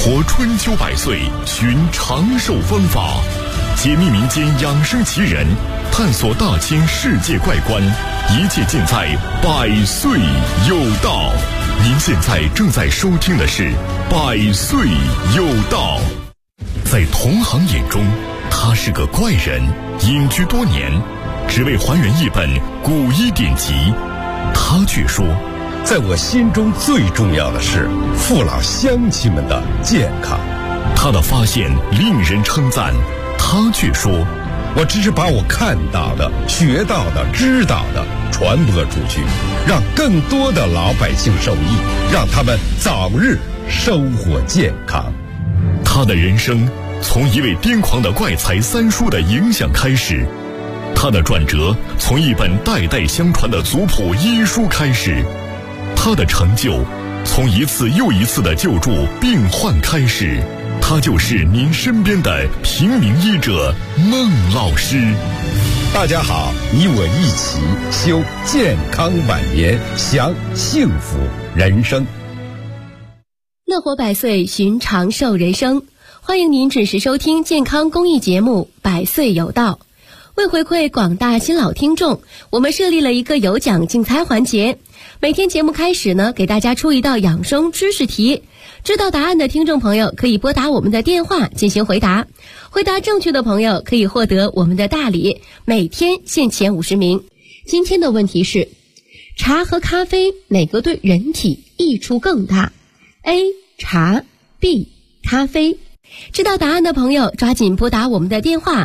活春秋百岁，寻长寿方法，解密民间养生奇人，探索大千世界怪观，一切尽在百岁有道。您现在正在收听的是百岁有道。在同行眼中，他是个怪人，隐居多年，只为还原一本古医典籍。他却说， 在我心中最重要的是父老乡亲们的健康。 他的发现令人称赞，他却说， 我只是把我看到的、学到的、知道的传播出去，让更多的老百姓受益，让他们早日收获健康。 他的人生从一位癫狂的怪才三叔的影响开始，他的转折从一本代代相传的族谱医书开始，他的成就从一次又一次的救助病患开始。他就是您身边的平民医者孟老师。 大家好，你我一起修健康晚年，享幸福人生。 乐活百岁，寻长寿人生。欢迎您准时收听健康公益节目《百岁有道》。为回馈广大新老听众，我们设立了一个有奖竞猜环节。每天节目开始呢，给大家出一道养生知识题，知道答案的听众朋友可以拨打我们的电话进行回答，回答正确的朋友可以获得我们的大礼，每天限前50名。今天的问题是，茶和咖啡哪个对人体益处更大？ A. 茶 B. 咖啡。知道答案的朋友抓紧拨打我们的电话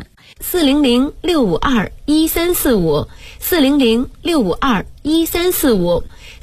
400-652-1345 400-652-1345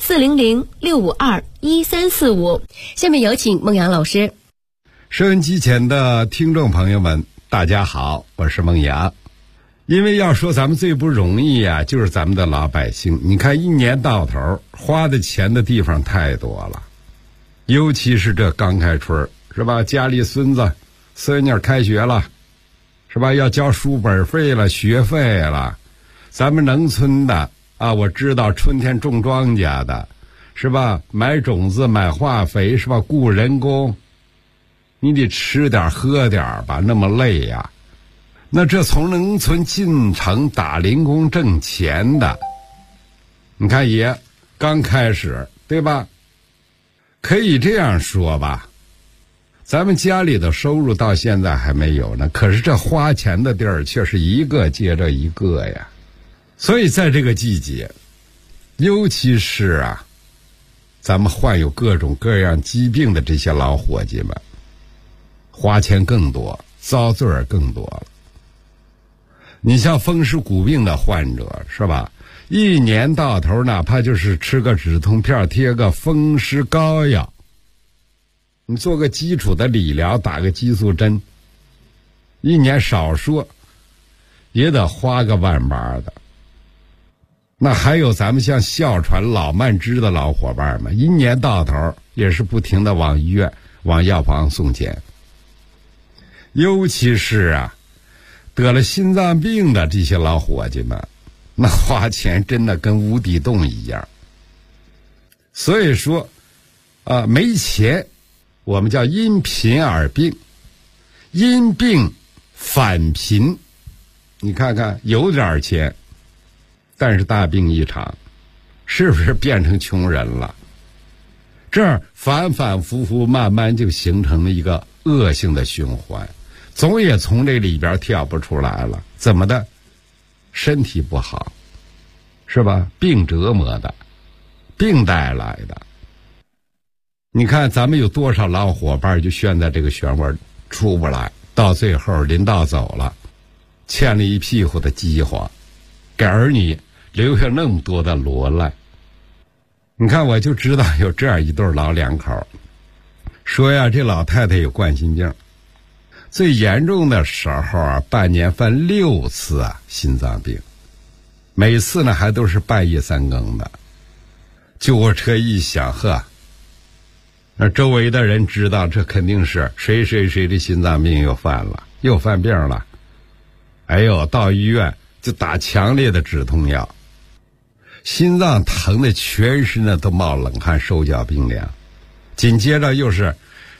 400-652-1345。下面有请孟阳老师。 收音机前的听众朋友们，大家好，我是孟阳。因为要说咱们最不容易啊，就是咱们的老百姓。你看一年到头花的钱的地方太多了，尤其是这刚开春，是吧？家里孙子孙女开学了，是吧？要交书本费了，学费了。咱们农村的啊，我知道春天种庄稼的，是吧？买种子，买化肥，是吧？雇人工，你得吃点喝点吧，那么累呀。那这从农村进城打零工挣钱的，你看也刚开始，对吧？可以这样说吧，咱们家里的收入到现在还没有呢，可是这花钱的地儿却是一个接着一个呀。所以在这个季节，尤其是啊，咱们患有各种各样疾病的这些老伙计们，花钱更多，遭罪儿更多了。你像风湿骨病的患者，是吧？一年到头哪怕就是吃个止痛片，贴个风湿膏药，你做个基础的理疗，打个激素针，一年少说也得花个万八的。那还有咱们像哮喘、老慢支的老伙伴们，一年到头也是不停的往医院、往药房送钱。尤其是啊，得了心脏病的这些老伙计们，那花钱真的跟无底洞一样。所以说没钱我们叫因贫而病，因病反贫。你看看有点钱，但是大病一场，是不是变成穷人了？这儿反反复复，慢慢就形成了一个恶性的循环，总也从这里边跳不出来了。怎么的？身体不好，是吧？病折磨的，病带来的。你看咱们有多少老伙伴就陷在这个漩涡出不来，到最后临到走了，欠了一屁股的饥荒，给儿女留下那么多的罗赖。你看我就知道有这样一对老两口，说呀，这老太太有冠心病，最严重的时候啊，半年犯6次啊心脏病，每次呢还都是半夜3更的。救护车一响，呵，那周围的人知道这肯定是谁谁谁的心脏病又犯了，又犯病了。哎呦，到医院就打强烈的止痛药，心脏疼的全身呢都冒冷汗，手脚冰凉。紧接着又是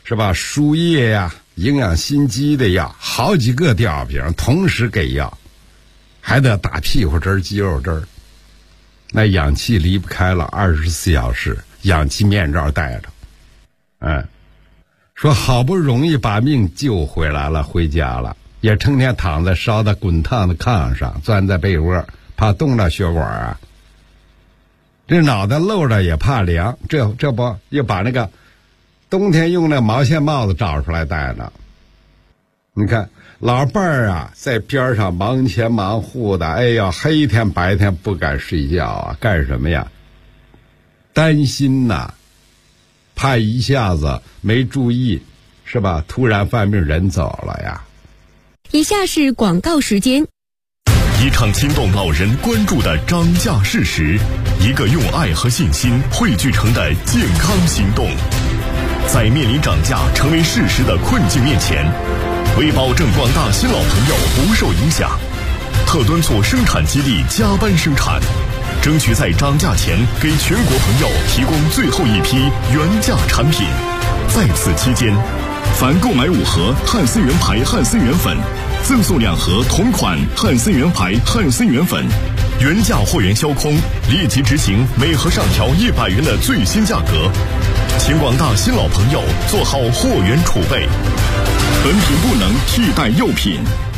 是吧？输液呀、营养心肌的药，好几个吊瓶同时给药，还得打屁股针、肌肉针。那氧气离不开了，24小时氧气面罩戴着。说好不容易把命救回来了，回家了，也成天躺在烧的滚烫的炕上，钻在被窝，怕冻着血管啊。这脑袋露着也怕凉，这不又把那个冬天用那毛线帽子找出来戴呢。你看老伴儿啊，在边上忙前忙后的，哎呀，黑天白天不敢睡觉啊，干什么呀？担心呐，怕一下子没注意，是吧？突然犯病人走了呀。 以下是广告时间。 一场惊动老人关注的涨价事实，一个用爱和信心汇聚成的健康行动。在面临涨价成为事实的困境面前，为保证广大新老朋友不受影响，特敦促生产基地加班生产，争取在涨价前给全国朋友提供最后一批原价产品。在此期间，凡购买5盒汉森源牌汉森源粉，赠送2盒同款汉森源牌汉森源粉，原价货源销空，立即执行每盒上调100元的最新价格。请广大新老朋友做好货源储备，本品不能替代药品。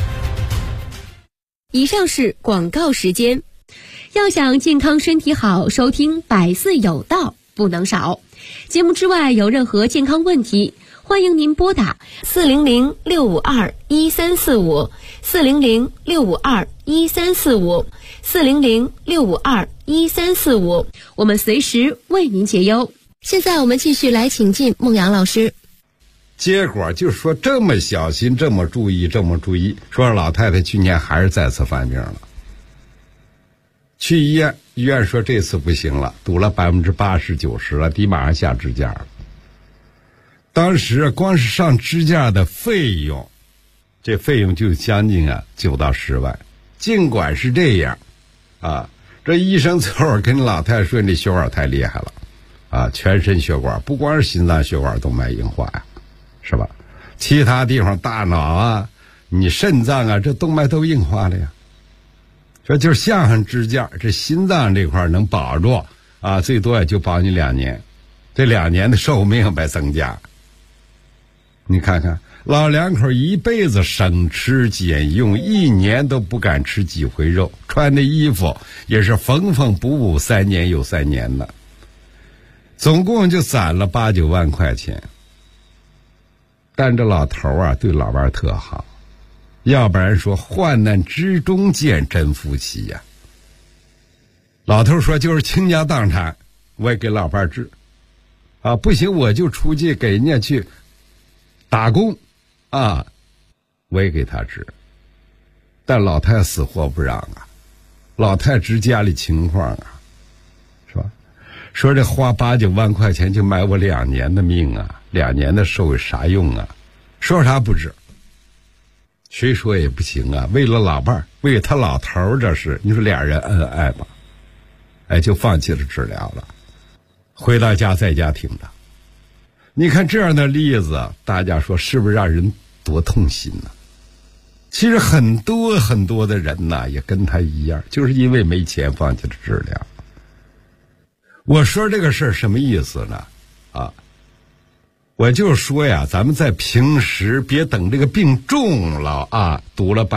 以上是广告时间。要想健康身体好，收听百岁有道不能少。节目之外有任何健康问题，欢迎您拨打400-652-1345 400-652-1345 400-652-1345，我们随时为您解忧。现在我们继续来请进孟阳老师。 结果就说这么小心，这么注意，说老太太去年还是再次犯病了。去医院说这次不行了，堵了80%-90%了，得马上下支架了。当时光是上支架的费用，这费用就将近9到10万。尽管是这样这医生最后跟老太太说，你血管太厉害了全身血管，不光是心脏血管动脉硬化呀，是吧？其他地方大脑你肾脏这动脉都硬化了呀。说就是项上支架，这心脏这块能保住最多也就保你2年，这2年的寿命被增加。你看看老两口一辈子省吃俭用，1年都不敢吃几回肉，穿的衣服也是缝缝补补，3年又3年的，总共就攒了8、9万块钱。但这老头对老伴特好，要不然说患难之中见真夫妻呀。老头说就是倾家荡产我也给老伴治不行我就出去给人家去打工我也给他治。但老太太死活不让老太太知家里情况是吧？说这花8、9万块钱就买我2年的命2年的寿有啥用说啥不治。谁说也不行为了老伴儿，为了他老头儿，这是你说俩人恩爱吧？就放弃了治疗了，回到家在家听着。你看这样的例子，大家说是不是让人多痛心呢？其实很多很多的人也跟他一样，就是因为没钱放弃了治疗。我说这个事儿什么意思呢？我就说呀，咱们在平时别等这个病重了堵了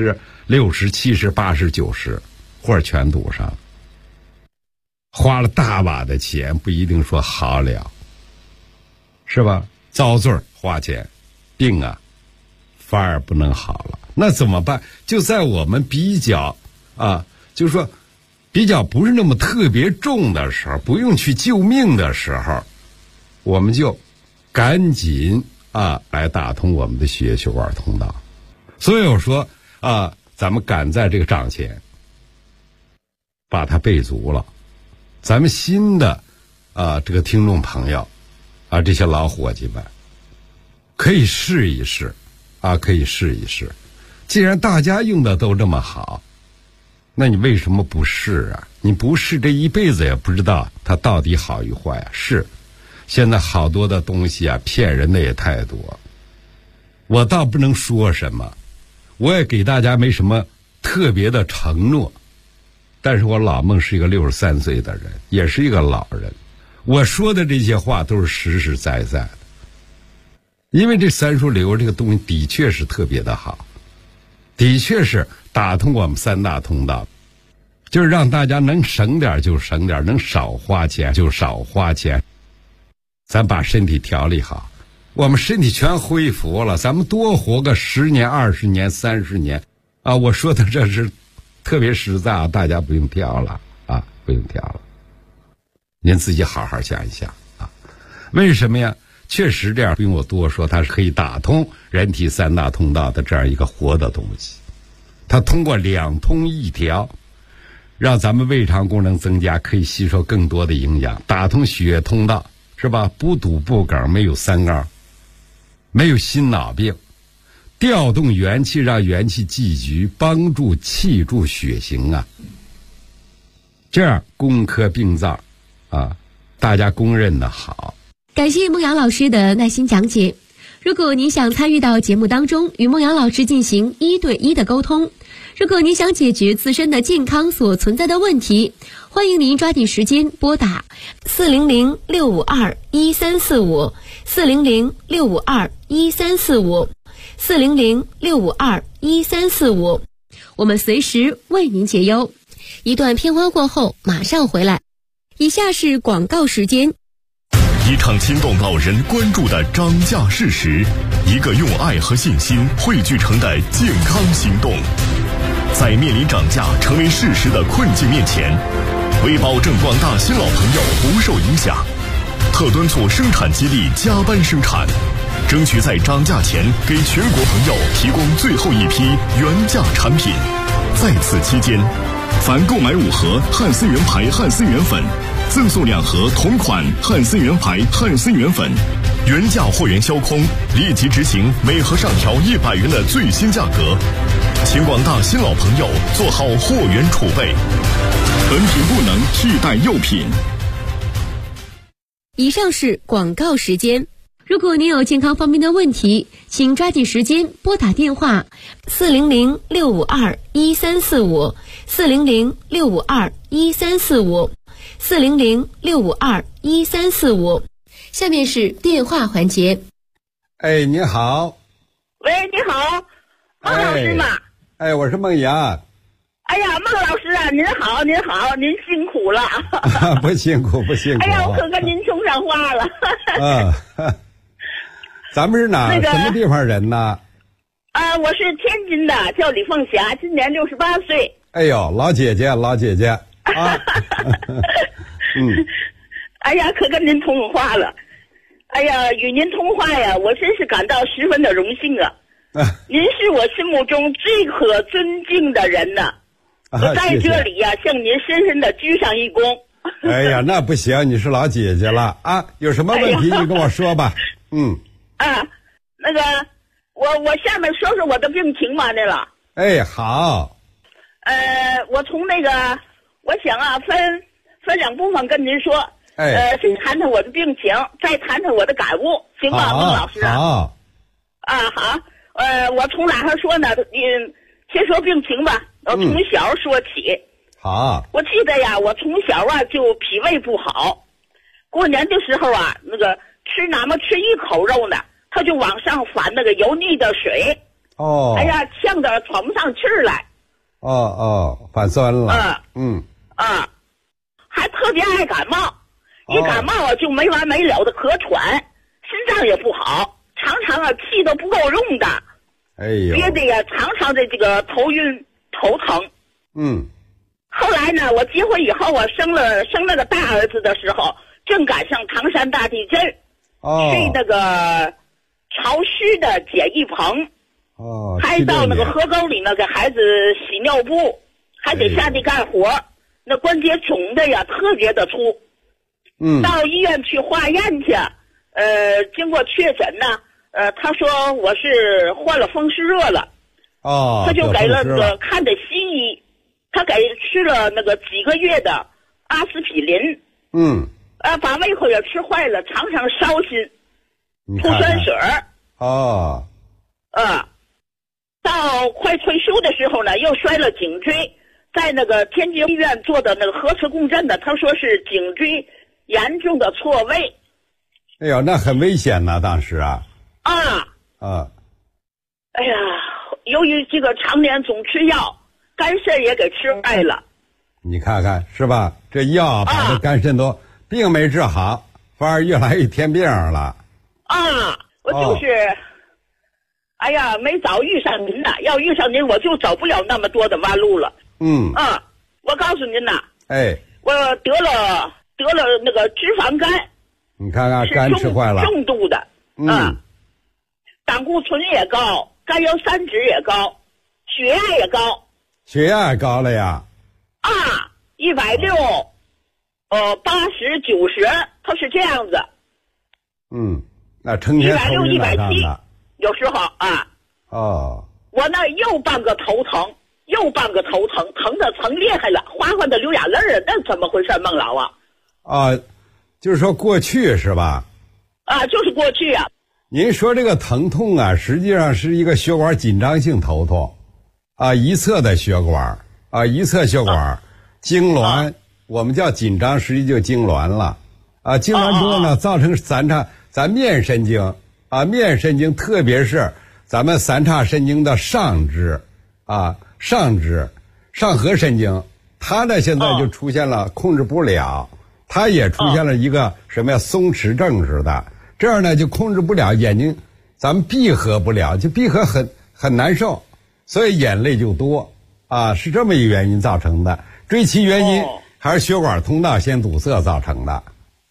60%、70%、80%、90%，或者全堵上，花了大把的钱，不一定说好了，是吧？遭罪花钱，病反而不能好了，那怎么办？就在我们比较就是说比较不是那么特别重的时候，不用去救命的时候，我们就赶紧来打通我们的血管通道。所以我说咱们赶在这个账前把它备足了。咱们新的这个听众朋友这些老伙计们可以试一试可以试一试。既然大家用的都这么好，那你为什么不试你不试这一辈子也不知道它到底好与坏是。 现在好多的东西啊，骗人的也太多。我倒不能说什么，我也给大家没什么特别的承诺，但是我老孟是一个63岁的人，也是一个老人，我说的这些话都是实实在在的。因为这三书流这个东西的确是特别的好，的确是打通我们3大通道，就是让大家能省点就省点，能少花钱就少花钱。咱把身体调理好，我们身体全恢复了，咱们多活个10年、20年、30年啊！我说的这是特别实在啊，大家不用挑了啊，不用挑了。您自己好好想一想啊，为什么呀？确实这样，不用我多说，它是可以打通人体3大通道的这样一个活的东西。它通过2通1调，让咱们胃肠功能增加，可以吸收更多的营养，打通血液通道，是吧？不堵不梗，没有3高，没有心脑病，调动元气，让元气聚集，帮助气助血行啊。这样攻克病灶啊，大家公认的好。 感谢孟阳老师的耐心讲解。如果您想参与到节目当中，与孟阳老师进行1对1的沟通，如果您想解决自身的健康所存在的问题，欢迎您抓紧时间拨打400-652-1345 400-652-1345 400-652-1345，我们随时为您解忧。一段片花过后马上回来。以下是广告时间。 一场惊动老人关注的涨价事实，一个用爱和信心汇聚成的健康行动。在面临涨价成为事实的困境面前，为保证广大新老朋友不受影响，特敦促生产基地加班生产，争取在涨价前给全国朋友提供最后一批原价产品。在此期间，凡购买5盒汉森源牌汉森源粉，赠送2盒同款汉森源牌汉森源粉，原价货源销空，立即执行每盒上调100元的最新价格。请广大新老朋友做好货源储备，本品不能替代幼品。 以上是广告时间。如果您有健康方面的问题，请抓紧时间拨打电话400-652-1345 400-652-1345 400-652-1345。下面是电话环节。 哎，你好。 喂，你好，孟老师吗？ 哎，我是孟阳。 哎呀，孟老师啊，您好，您好，您辛苦了。 不辛苦，不辛苦。 哎呀，我可跟您冲上话了。 咱们是哪、什么地方人呢？ 我是天津的，叫李凤霞，今年68岁。 哎呦，老姐姐，老姐姐啊！ 哎呀，可跟您通话了。哎呀，与您通话呀，我真是感到十分的荣幸啊！您是我心目中最可尊敬的人呢。我在这里呀，向您深深的鞠上一躬。 哎呀，那不行，你是老姐姐了啊！有什么问题你跟我说吧。 那个，我下面说说我的病情吧，那了。 哎，好。 我从那个，我想啊，分2部分跟您说。先谈谈我的病情，再谈谈我的感悟，行吧，孟老师？ 好。 好。我从哪上说呢？先说病情吧。我从小说起。 好。 我记得呀，我从小啊就脾胃不好，过年的时候啊，那个哪怕吃一口肉呢，他就往上反那个油腻的水。哎呀，呛得喘不上气儿来。 反酸了。 还特别爱感冒，一感冒啊就没完没了的咳喘，心脏也不好，常常啊气都不够用的。 哎呦， 憋得呀常常的这个头晕头疼。后来呢，我结婚以后啊，生了个大儿子的时候，正赶上唐山大地震。睡那个潮湿的简易棚。还到那个河沟里呢，给孩子洗尿布，还得下地干活。那关节肿的呀，特别的粗。到医院去化验去，经过确诊呢，他说我是患了风湿热了。他就给了那个看的西医，他给吃了那个几个月的阿司匹林。 把胃口也吃坏了，常常烧心，吐酸水儿。 哦。 到快退休的时候呢，又摔了颈椎，在那个天津医院做的那个核磁共振的，他说是颈椎严重的错位。 哎呦，那很危险呐，当时啊。 哎呀，由于这个常年总吃药，肝肾也给吃坏了。 你看看是吧？这药把这肝肾都病没治好，反而越来越添病了。 我就是。哎呀，没早遇上您呐！要遇上您，我就走不了那么多的弯路了。我告诉您呐，我得了那个脂肪肝。 你看看，肝吃坏了， 重度的。胆固醇也高，甘油三酯也高，血压也高。 血压也高了呀 ！160，80，90，它是这样子。 那成天头晕脑胀的。 有时候我那右半个头疼，疼的疼厉害了，哗哗的流眼泪儿，那怎么回事，孟老啊？ 就是说过去是吧？ 就是过去啊。 您说这个疼痛啊，实际上是一个血管紧张性头痛，一侧的血管一侧血管痉挛，我们叫紧张，实际就痉挛了痉挛之后呢，造成咱面神经。面神经，特别是咱们三叉神经的上肢上核神经，它呢现在就出现了控制不了，它也出现了一个什么呀松弛症似的，这样呢就控制不了眼睛，咱们闭合不了，就闭合很难受，所以眼泪就多是这么一个原因造成的。追其原因还是血管通道先堵塞造成的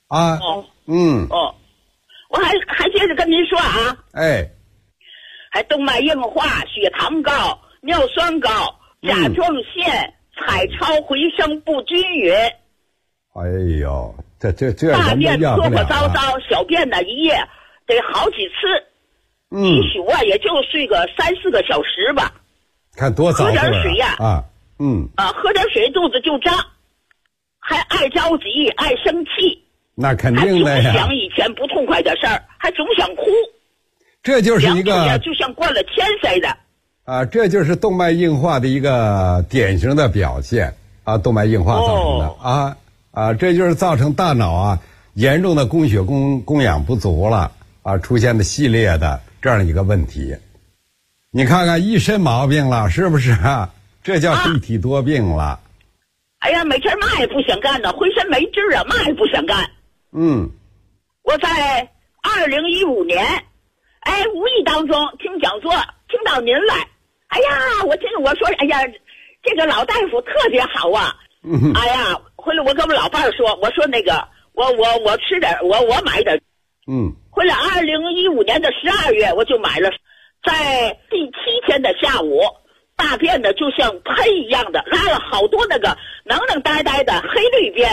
我还接着跟您说还动脉硬化、血糖高、尿酸高、甲状腺、彩超回升不均匀。 哎呦，这大便搓搓糟糟，小便呢一夜得好几次，一宿也就睡个3-4个小时吧。 看多早喝点水呀喝点水肚子就胀，还爱着急、爱生气。 那肯定的呀， 还总想以前不痛快的事儿，还总想哭， 这就是一个就像灌了铅似的这就是动脉硬化的一个典型的表现动脉硬化造成的这就是造成大脑严重的供血供氧不足了出现的系列的这样一个问题。你看看一身毛病了，是不是这叫一体多病了。 哎呀，没事嘛也不想干呢，浑身没劲儿嘛也不想干。我在2015年，无意当中听讲座，听到您来，哎呀，我说，哎呀，这个老大夫特别好哎呀，回来我跟我老伴儿说，我说那个，我吃点，我买点，回来2015年的12月我就买了，在第7天的下午，大便呢就像喷一样的，拉了好多那个能呆呆的黑绿便。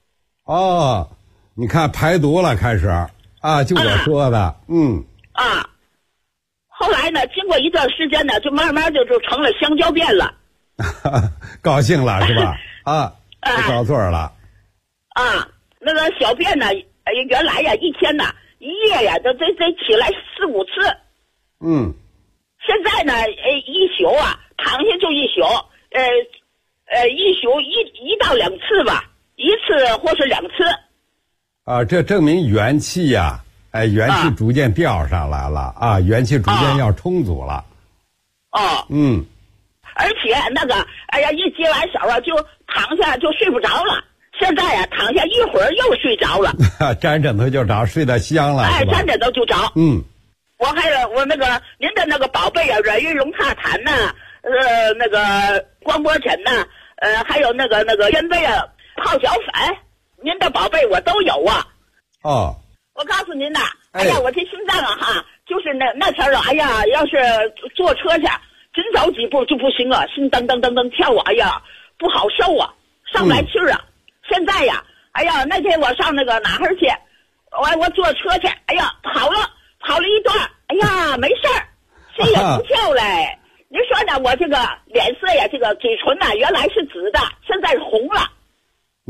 你看排毒了，开始就我说的， 后来呢，经过一段时间呢，就慢慢就成了香蕉便了。 高兴了是吧？不高座了。 那个小便呢，原来呀一天呢一夜呀都得起来4-5次。现在呢，一宿躺下就一宿，一宿1到2次吧，一次或是2次。 这证明元气元气逐渐调上来了元气逐渐要充足了。 而且那个，哎呀，一接完手就躺下就睡不着了。现在躺下一会儿又睡着了。 沾枕头就着，睡得香了。 沾枕头就着。我那个您的那个宝贝软玉龙榻毯呐，那个光波枕呐，还有那个烟杯泡脚粉，您的宝贝我都有我告诉您呐，哎呀，我这心脏就是那天哎呀，要是坐车去，真走几步就不行心噔噔噔噔跳哎呀，不好受上不来气儿现在呀，哎呀，那天我上那个哪儿去，我坐车去，哎呀，跑了一段，哎呀，没事儿，心也不跳嘞。您说呢？我这个脸色呀，这个嘴唇原来是紫的，现在是红了。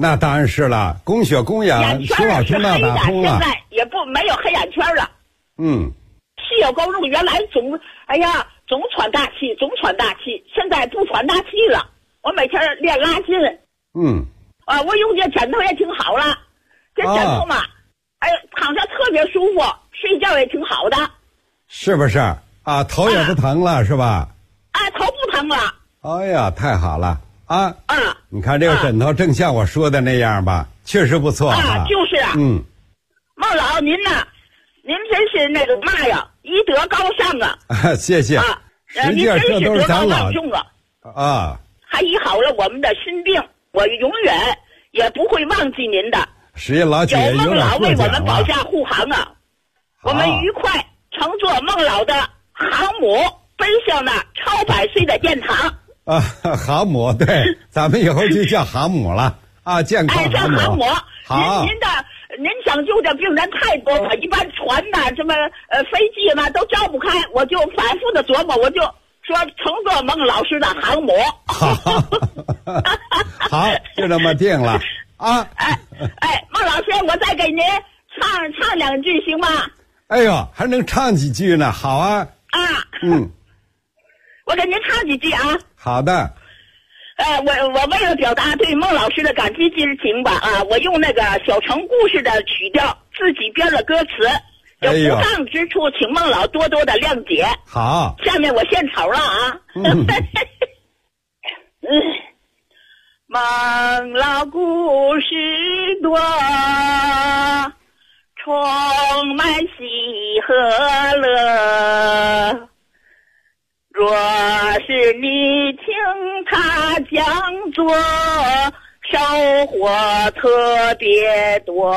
那当然是了，供血供氧，心脑通道打通了。 现在也没有黑眼圈了。气有沟路原来总喘大气，现在不喘大气了。我每天练拉筋。我用这枕头也挺好了，这枕头嘛，躺着特别舒服，睡觉也挺好的。 是不是啊？头也不疼了，是吧？ 头不疼了。 哎呀，太好了啊！你看这个枕头正像我说的那样吧，确实不错就是啊。孟老您呐，您真是那个嘛呀，医德高尚啊！ 谢谢。实际上这都是咱老还医好了我们的心病，我永远也不会忘记您的。 实际老姐有孟老为我们保驾护航啊！我们愉快乘坐孟老的航母，奔向那超百岁的殿堂。 航母，对，咱们以后就叫航母了啊！健康航母。 好，您抢救的病人太多了，一般船呐、什么飞机嘛都招不开，我就反复的琢磨，我就说乘坐孟老师的航母。 好，就这么定了啊！ 孟老师，我再给您唱两句行吗？ 哎呦，还能唱几句呢？好啊！ 我给您唱几句啊。 好的。 我为了表达对孟老师的感激之情吧，我用那个小城故事的曲调自己编了歌词，有不当之处，请孟老多多的谅解。 好， 下面我献丑了啊。孟老故事多，充满喜和乐。若是你听他讲座，收获特别多。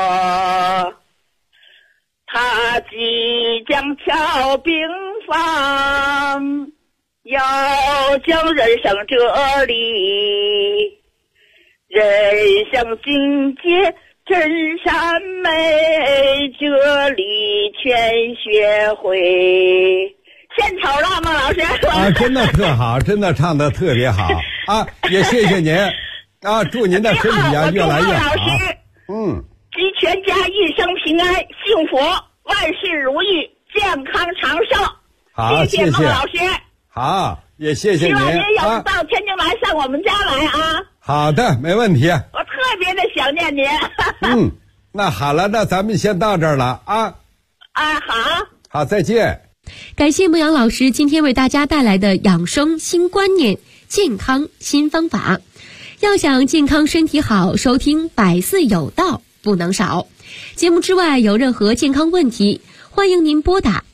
他即将敲病房，要讲人生哲理，人生境界真善美，哲理全学会。献丑了，孟老师真的特好，真的唱得特别好啊！也谢谢您啊，祝您的身体越来越好。 祝全家一生平安、幸福、万事如意、健康长寿。 好， 谢谢孟老师。 好，也谢谢您。 希望您有到天津来上我们家来啊。 好的，没问题。 我特别的想念您。 那好了，那咱们先到这儿了啊。好，再见。 感谢牧羊老师今天为大家带来的养生新观念、健康新方法。要想健康身体好，收听百岁有道不能少。节目之外有任何健康问题，欢迎您拨打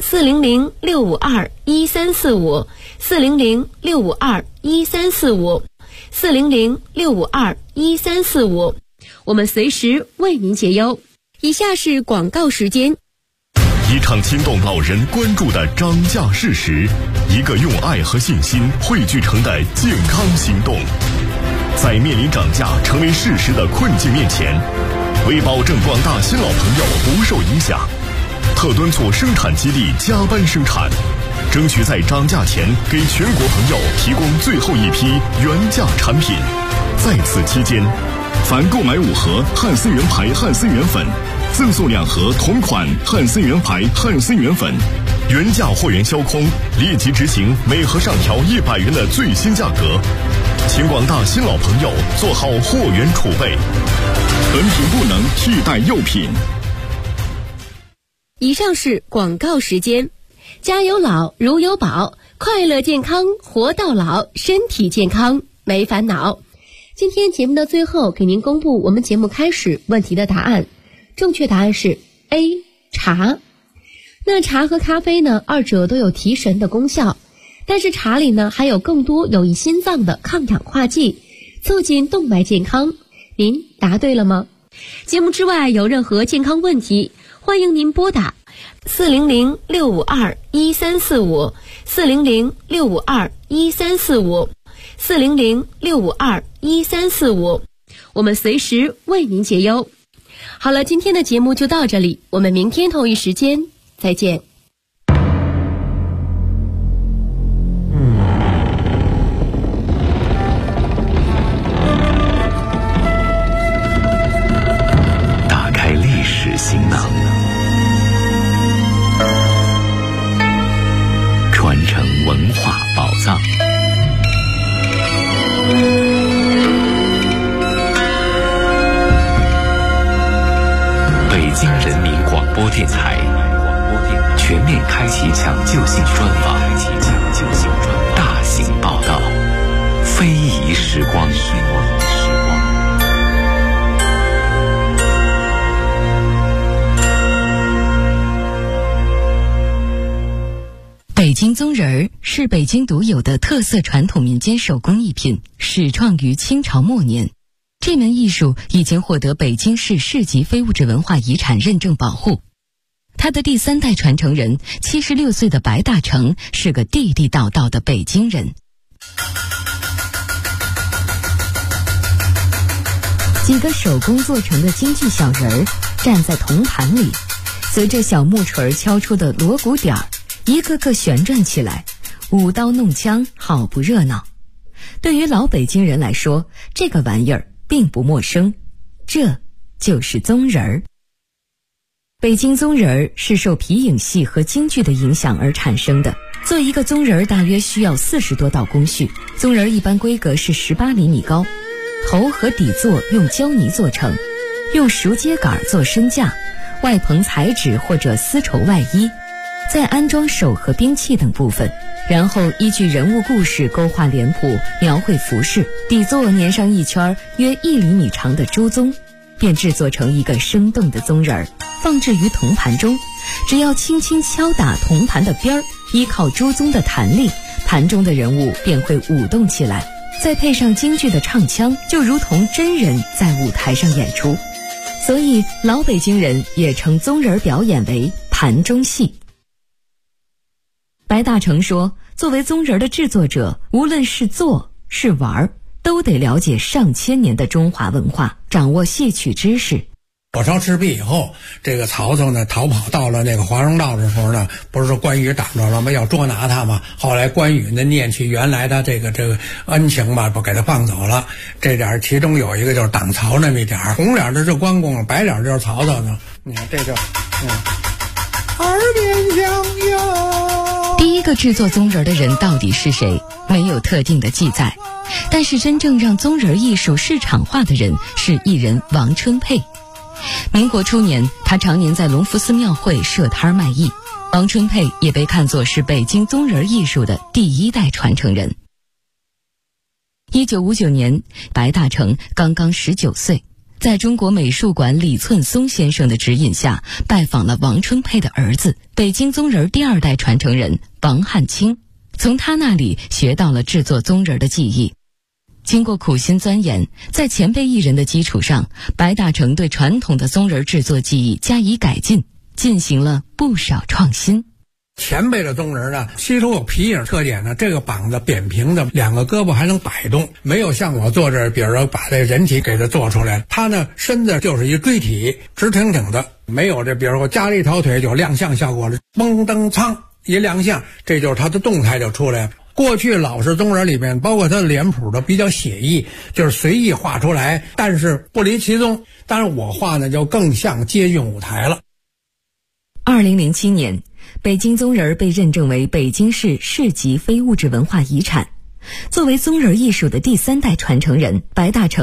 400-652-1345 400-652-1345 400-652-1345，我们随时为您解忧。以下是广告时间。 一场惊动老人关注的涨价事实，一个用爱和信心汇聚成的健康行动。在面临涨价成为事实的困境面前，为保证广大新老朋友不受影响，特敦促生产基地加班生产，争取在涨价前给全国朋友提供最后一批原价产品。在此期间，凡购买5盒汉森源牌汉森源粉，赠送2盒同款汉森源牌汉森源粉，原价货源销空，立即执行每盒上调100元的最新价格。请广大新老朋友做好货源储备，本品不能替代幼品。 以上是广告时间。家有老如有宝，快乐健康活到老，身体健康没烦恼。今天节目的最后，给您公布我们节目开始问题的答案。正确答案是 A 茶。那茶和咖啡呢，二者都有提神的功效，但是茶里呢含有更多有益心脏的抗氧化剂，促进动脉健康。您答对了吗？节目之外有任何健康问题，欢迎您拨打400-652-1345 400-652-1345 400-652-1345，我们随时为您解忧。好了，今天的节目就到这里，我们明天同一时间再见。 北京人民广播电台全面开启抢救性专访，大型报道，非遗时光。 北京宗人儿是北京独有的特色传统民间手工艺品，始创于清朝末年。这门艺术已经获得北京市市级非物质文化遗产认证保护。他的第3代传承人76岁的白大成是个地地道道的北京人。几个手工做成的京剧小人儿站在铜盘里，随着小木锤敲出的锣鼓点儿，一个个旋转起来，舞刀弄枪，好不热闹。对于老北京人来说，这个玩意儿并不陌生，这就是宗人儿。北京宗人儿是受皮影戏和京剧的影响而产生的。做一个宗人儿大约需要40多道工序，宗人儿一般规格是18厘米高，头和底座用胶泥做成，用熟秸秆做身架，外棚彩纸或者丝绸外衣，再安装手和兵器等部分，然后依据人物故事勾画脸谱，描绘服饰，底座粘上一圈约1厘米长的朱宗，便制作成一个生动的宗人儿，放置于铜盘中。只要轻轻敲打铜盘的边儿，依靠朱宗的弹力，盘中的人物便会舞动起来，再配上京剧的唱腔，就如同真人在舞台上演出。所以老北京人也称宗人表演为盘中戏。白大成说，作为宗人的制作者，无论是做是玩，都得了解上千年的中华文化，掌握戏曲知识。 火烧赤壁以后，这个曹操呢逃跑到了那个华容道的时候呢，不是说关羽找着了吗？要捉拿他吗？后来关羽呢念起原来的这个恩情吧，不给他放走了。这点其中有一个就是挡曹那么一点，红脸的是关公，白脸就是曹操呢。你看这就耳边响哟。 第一个制作宗人的人到底是谁？没有特定的记载，但是真正让宗人艺术市场化的人是艺人王春佩。民国初年，他常年在隆福寺庙会设摊卖艺。王春佩也被看作是北京宗人艺术的第1代传承人。1959年，白大成刚刚19岁，在中国美术馆李寸松先生的指引下，拜访了王春佩的儿子，北京宗人第2代传承人王汉卿，从他那里学到了制作宗人的技艺。经过苦心钻研，在前辈艺人的基础上，白大成对传统的宗人制作技艺加以改进，进行了不少创新。 前辈的宗人呢，吸收有皮影特点呢，这个膀子扁平的，2个胳膊还能摆动，没有像我做这，比如说把这人体给它做出来，他呢身子就是一锥体，直挺挺的，没有这比如说加了一条腿有亮相效果了，嘣噔噌一亮相，这就是他的动态就出来了。过去老式宗人里面，包括他的脸谱的比较写意，就是随意画出来，但是不离其宗。当然我画呢就更像接近舞台了。 2007年，北京宗人被认证为北京市市级非物质文化遗产。作为宗人艺术的第3代传承人，白大成